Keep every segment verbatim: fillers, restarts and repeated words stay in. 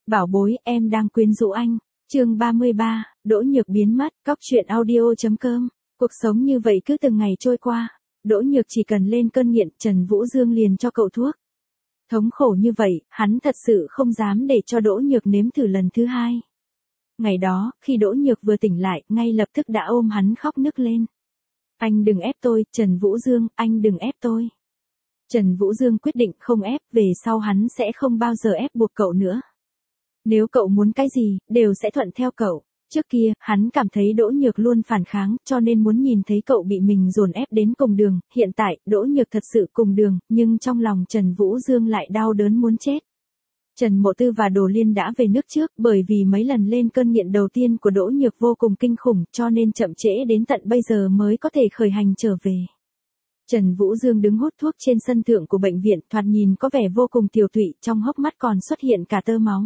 Bảo bối, em đang quyến rũ anh. Chương ba mươi ba, Đỗ Nhược biến mất, cóc truyện audio chấm com. Cuộc sống như vậy cứ từng ngày trôi qua. Đỗ Nhược chỉ cần lên cơn nghiện, Trần Vũ Dương liền cho cậu thuốc. Thống khổ như vậy, hắn thật sự không dám để cho Đỗ Nhược nếm thử lần thứ hai. Ngày đó, khi Đỗ Nhược vừa tỉnh lại, ngay lập tức đã ôm hắn khóc nức lên. Anh đừng ép tôi, Trần Vũ Dương, anh đừng ép tôi. Trần Vũ Dương quyết định không ép, về sau hắn sẽ không bao giờ ép buộc cậu nữa. Nếu cậu muốn cái gì, đều sẽ thuận theo cậu. Trước kia, hắn cảm thấy Đỗ Nhược luôn phản kháng, cho nên muốn nhìn thấy cậu bị mình dồn ép đến cùng đường. Hiện tại, Đỗ Nhược thật sự cùng đường, nhưng trong lòng Trần Vũ Dương lại đau đớn muốn chết. Trần Mộ Tư và Đồ Liên đã về nước trước, bởi vì mấy lần lên cơn nghiện đầu tiên của Đỗ Nhược vô cùng kinh khủng, cho nên chậm trễ đến tận bây giờ mới có thể khởi hành trở về. Trần Vũ Dương đứng hút thuốc trên sân thượng của bệnh viện, thoạt nhìn có vẻ vô cùng tiều tụy, trong hốc mắt còn xuất hiện cả tơ máu.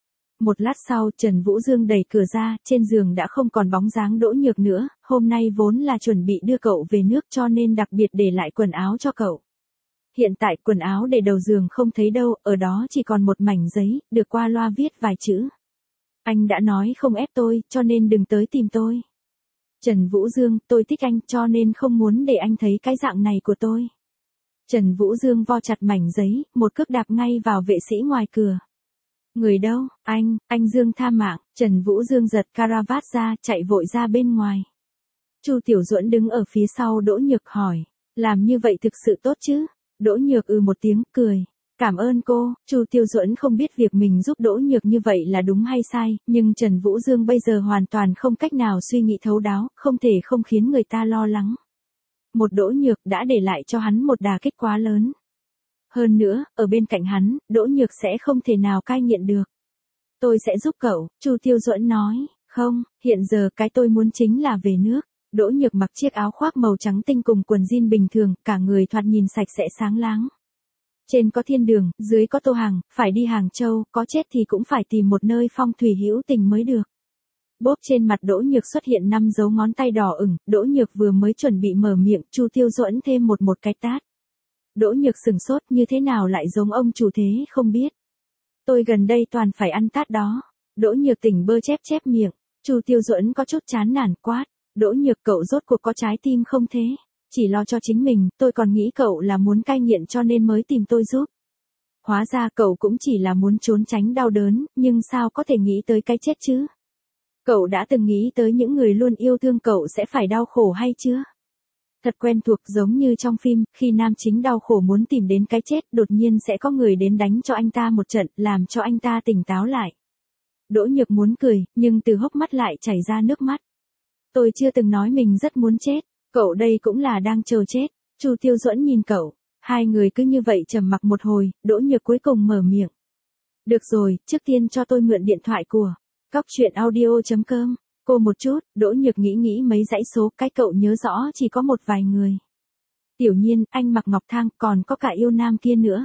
Một lát sau, Trần Vũ Dương đẩy cửa ra, trên giường đã không còn bóng dáng Đỗ Nhược nữa, hôm nay vốn là chuẩn bị đưa cậu về nước cho nên đặc biệt để lại quần áo cho cậu. Hiện tại quần áo để đầu giường không thấy đâu, ở đó chỉ còn một mảnh giấy, được qua loa viết vài chữ. Anh đã nói không ép tôi, cho nên đừng tới tìm tôi. Trần Vũ Dương, tôi thích anh cho nên không muốn để anh thấy cái dạng này của tôi. Trần Vũ Dương vo chặt mảnh giấy, một cước đạp ngay vào vệ sĩ ngoài cửa. Người đâu, anh, anh Dương tha mạng, Trần Vũ Dương giật caravat ra, chạy vội ra bên ngoài. Chu Tiểu Duẫn đứng ở phía sau Đỗ Nhược hỏi, làm như vậy thực sự tốt chứ? Đỗ Nhược ừ một tiếng, cười. Cảm ơn cô. Chu Tiêu Duẫn không biết việc mình giúp Đỗ Nhược như vậy là đúng hay sai, nhưng Trần Vũ Dương bây giờ hoàn toàn không cách nào suy nghĩ thấu đáo, không thể không khiến người ta lo lắng. Một Đỗ Nhược đã để lại cho hắn một đà kích quá lớn. Hơn nữa, ở bên cạnh hắn, Đỗ Nhược sẽ không thể nào cai nghiện được. Tôi sẽ giúp cậu, Chu Tiêu Duẫn nói. Không, hiện giờ cái tôi muốn chính là về nước. Đỗ Nhược mặc chiếc áo khoác màu trắng tinh cùng quần jean bình thường, cả người thoạt nhìn sạch sẽ sáng láng. Trên có thiên đường, dưới có Tô Hàng, phải đi Hàng Châu, có chết thì cũng phải tìm một nơi phong thủy hữu tình mới được. Bốp trên mặt Đỗ Nhược xuất hiện năm dấu ngón tay đỏ ửng, Đỗ Nhược vừa mới chuẩn bị mở miệng, Chu Tiêu Duẫn thêm một một cái tát. Đỗ Nhược sừng sốt, như thế nào lại giống ông chủ thế không biết. Tôi gần đây toàn phải ăn tát đó. Đỗ Nhược tỉnh bơ chép chép miệng, Chu Tiêu Duẫn có chút chán nản quát. Đỗ Nhược cậu rốt cuộc có trái tim không thế? Chỉ lo cho chính mình, tôi còn nghĩ cậu là muốn cai nghiện cho nên mới tìm tôi giúp. Hóa ra cậu cũng chỉ là muốn trốn tránh đau đớn, nhưng sao có thể nghĩ tới cái chết chứ? Cậu đã từng nghĩ tới những người luôn yêu thương cậu sẽ phải đau khổ hay chưa? Thật quen thuộc, giống như trong phim, khi nam chính đau khổ muốn tìm đến cái chết, đột nhiên sẽ có người đến đánh cho anh ta một trận, làm cho anh ta tỉnh táo lại. Đỗ Nhược muốn cười, nhưng từ hốc mắt lại chảy ra nước mắt. Tôi chưa từng nói mình rất muốn chết, cậu đây cũng là đang chờ chết. Chu Tiêu Duẫn nhìn cậu, hai người cứ như vậy trầm mặc một hồi, Đỗ Nhược cuối cùng mở miệng. Được rồi, trước tiên cho tôi mượn điện thoại của cóc truyện audio chấm com. Cô một chút, Đỗ Nhược nghĩ nghĩ mấy dãy số, cái cậu nhớ rõ chỉ có một vài người. Tiểu Nhiên, anh Mạc Ngọc Thang, còn có cả Yêu Nam kia nữa.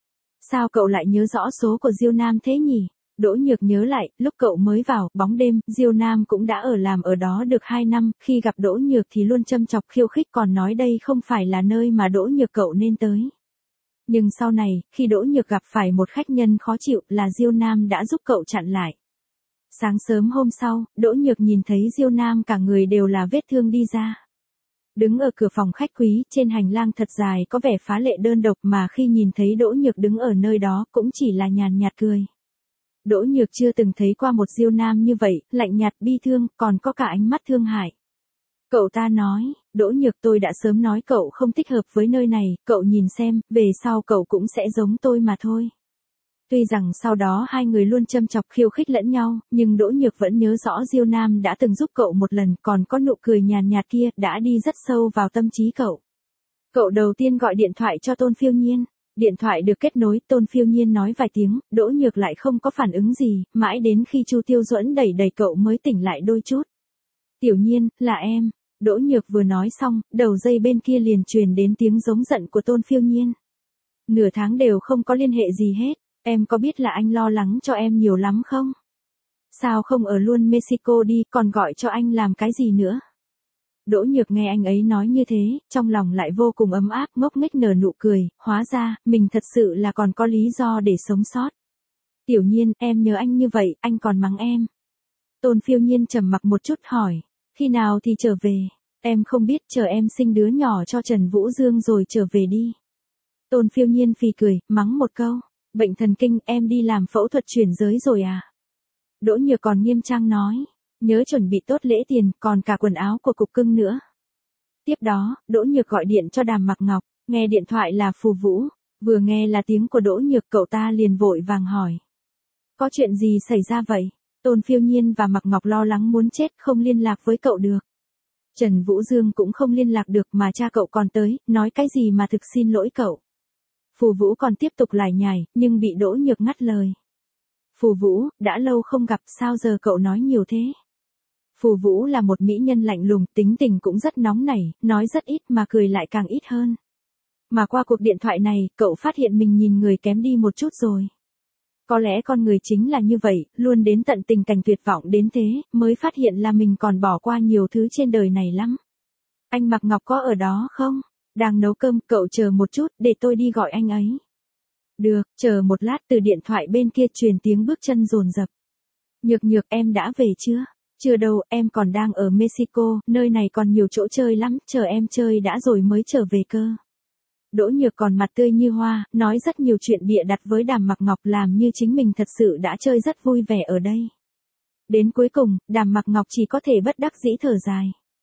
Sao cậu lại nhớ rõ số của Diêu Nam thế nhỉ? Đỗ Nhược nhớ lại, lúc cậu mới vào, bóng đêm, Diêu Nam cũng đã ở làm ở đó được hai năm, khi gặp Đỗ Nhược thì luôn châm chọc khiêu khích còn nói đây không phải là nơi mà Đỗ Nhược cậu nên tới. Nhưng sau này, khi Đỗ Nhược gặp phải một khách nhân khó chịu là Diêu Nam đã giúp cậu chặn lại. Sáng sớm hôm sau, Đỗ Nhược nhìn thấy Diêu Nam cả người đều là vết thương đi ra. Đứng ở cửa phòng khách quý, trên hành lang thật dài có vẻ phá lệ đơn độc mà khi nhìn thấy Đỗ Nhược đứng ở nơi đó cũng chỉ là nhàn nhạt cười. Đỗ Nhược chưa từng thấy qua một Diêu Nam như vậy, lạnh nhạt bi thương, còn có cả ánh mắt thương hại. Cậu ta nói, Đỗ Nhược tôi đã sớm nói cậu không thích hợp với nơi này, cậu nhìn xem, về sau cậu cũng sẽ giống tôi mà thôi. Tuy rằng sau đó hai người luôn châm chọc khiêu khích lẫn nhau, nhưng Đỗ Nhược vẫn nhớ rõ Diêu Nam đã từng giúp cậu một lần, còn có nụ cười nhàn nhạt kia đã đi rất sâu vào tâm trí cậu. Cậu đầu tiên gọi điện thoại cho Tôn Phiêu Nhiên. Điện thoại được kết nối, Tôn Phiêu Nhiên nói vài tiếng, Đỗ Nhược lại không có phản ứng gì, mãi đến khi Chu Tiêu Duẫn đẩy đẩy cậu mới tỉnh lại đôi chút. Tiểu Nhiên, là em. Đỗ Nhược vừa nói xong, đầu dây bên kia liền truyền đến tiếng giống giận của Tôn Phiêu Nhiên. Nửa tháng đều không có liên hệ gì hết, em có biết là anh lo lắng cho em nhiều lắm không? Sao không ở luôn Mexico đi, còn gọi cho anh làm cái gì nữa? Đỗ Nhược nghe anh ấy nói như thế, trong lòng lại vô cùng ấm áp, ngốc nghếch nở nụ cười, hóa ra, mình thật sự là còn có lý do để sống sót. Tiểu Nhiên, em nhớ anh như vậy, anh còn mắng em. Tôn Phiêu Nhiên trầm mặc một chút hỏi, khi nào thì trở về, em không biết, chờ em sinh đứa nhỏ cho Trần Vũ Dương rồi trở về đi. Tôn Phiêu Nhiên phì cười, mắng một câu, bệnh thần kinh, em đi làm phẫu thuật chuyển giới rồi à? Đỗ Nhược còn nghiêm trang nói, nhớ chuẩn bị tốt lễ tiền, còn cả quần áo của cục cưng nữa. Tiếp đó, Đỗ Nhược gọi điện cho Đàm Mặc Ngọc, nghe điện thoại là Phù Vũ, vừa nghe là tiếng của Đỗ Nhược cậu ta liền vội vàng hỏi. Có chuyện gì xảy ra vậy? Tôn Phiêu Nhiên và Mặc Ngọc lo lắng muốn chết không liên lạc với cậu được. Trần Vũ Dương cũng không liên lạc được mà cha cậu còn tới, nói cái gì mà thực xin lỗi cậu. Phù Vũ còn tiếp tục lải nhải, nhưng bị Đỗ Nhược ngắt lời. Phù Vũ, đã lâu không gặp, sao giờ cậu nói nhiều thế? Phù Vũ là một mỹ nhân lạnh lùng, tính tình cũng rất nóng nảy, nói rất ít mà cười lại càng ít hơn. Mà qua cuộc điện thoại này, cậu phát hiện mình nhìn người kém đi một chút rồi. Có lẽ con người chính là như vậy, luôn đến tận tình cảnh tuyệt vọng đến thế, mới phát hiện là mình còn bỏ qua nhiều thứ trên đời này lắm. Anh Mặc Ngọc có ở đó không? Đang nấu cơm, cậu chờ một chút, để tôi đi gọi anh ấy. Được, chờ một lát, từ điện thoại bên kia truyền tiếng bước chân dồn dập. Nhược Nhược, em đã về chưa? Chưa đâu, em còn đang ở Mexico, nơi này còn nhiều chỗ chơi lắm, chờ em chơi đã rồi mới trở về cơ. Đỗ Nhược còn mặt tươi như hoa, nói rất nhiều chuyện bịa đặt với Đàm Mặc Ngọc làm như chính mình thật sự đã chơi rất vui vẻ ở đây. Đến cuối cùng, Đàm Mặc Ngọc chỉ có thể bất đắc dĩ thở dài.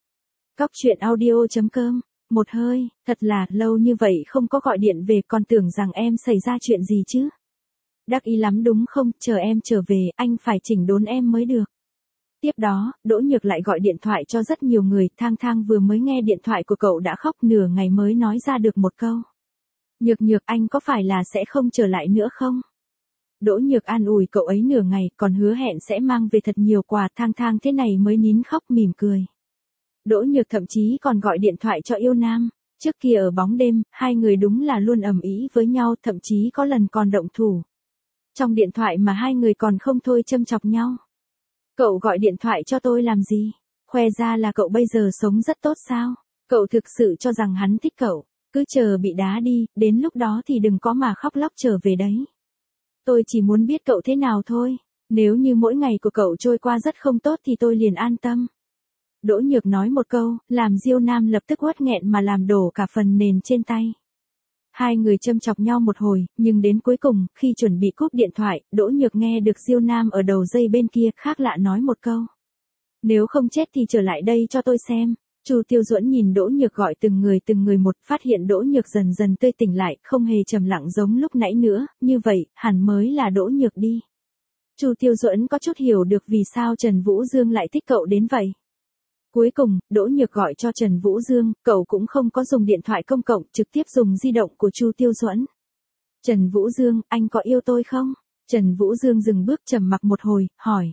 Cóc truyện audio chấm com, một hơi, thật là lâu như vậy không có gọi điện về, còn tưởng rằng em xảy ra chuyện gì chứ. Đắc ý lắm đúng không, chờ em trở về, anh phải chỉnh đốn em mới được. Tiếp đó, Đỗ Nhược lại gọi điện thoại cho rất nhiều người, Thang Thang vừa mới nghe điện thoại của cậu đã khóc nửa ngày mới nói ra được một câu. Nhược Nhược, anh có phải là sẽ không trở lại nữa không? Đỗ Nhược an ủi cậu ấy nửa ngày, còn hứa hẹn sẽ mang về thật nhiều quà, Thang Thang thế này mới nín khóc mỉm cười. Đỗ Nhược thậm chí còn gọi điện thoại cho Yêu Nam, trước kia ở bóng đêm, hai người đúng là luôn ầm ĩ với nhau, thậm chí có lần còn động thủ. Trong điện thoại mà hai người còn không thôi châm chọc nhau. Cậu gọi điện thoại cho tôi làm gì? Khoe ra là cậu bây giờ sống rất tốt sao? Cậu thực sự cho rằng hắn thích cậu, cứ chờ bị đá đi, đến lúc đó thì đừng có mà khóc lóc trở về đấy. Tôi chỉ muốn biết cậu thế nào thôi, nếu như mỗi ngày của cậu trôi qua rất không tốt thì tôi liền an tâm. Đỗ Nhược nói một câu, làm Diêu Nam lập tức uất nghẹn mà làm đổ cả phần nền trên tay. Hai người châm chọc nhau một hồi, nhưng đến cuối cùng, khi chuẩn bị cúp điện thoại, Đỗ Nhược nghe được Diêu Nam ở đầu dây bên kia khác lạ nói một câu. Nếu không chết thì trở lại đây cho tôi xem. Chu Tiêu Duẫn nhìn Đỗ Nhược gọi từng người từng người một, phát hiện Đỗ Nhược dần dần tươi tỉnh lại, không hề trầm lặng giống lúc nãy nữa, như vậy, hẳn mới là Đỗ Nhược đi. Chu Tiêu Duẫn có chút hiểu được vì sao Trần Vũ Dương lại thích cậu đến vậy. Cuối cùng, Đỗ Nhược gọi cho Trần Vũ Dương, cậu cũng không có dùng điện thoại công cộng, trực tiếp dùng di động của Chu Tiêu Duẫn. Trần Vũ Dương, anh có yêu tôi không? Trần Vũ Dương dừng bước trầm mặc một hồi, hỏi.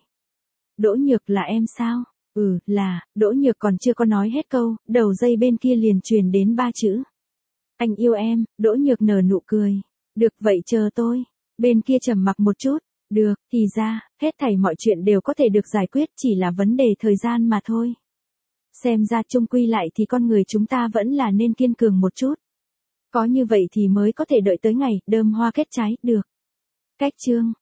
Đỗ Nhược, là em sao? Ừ, là, Đỗ Nhược còn chưa có nói hết câu, đầu dây bên kia liền truyền đến ba chữ. Anh yêu em. Đỗ Nhược nở nụ cười. Được, vậy chờ tôi. Bên kia trầm mặc một chút. Được, thì ra, hết thảy mọi chuyện đều có thể được giải quyết, chỉ là vấn đề thời gian mà thôi. Xem ra chung quy lại thì con người chúng ta vẫn là nên kiên cường một chút. Có như vậy thì mới có thể đợi tới ngày đơm hoa kết trái, được. Cách chương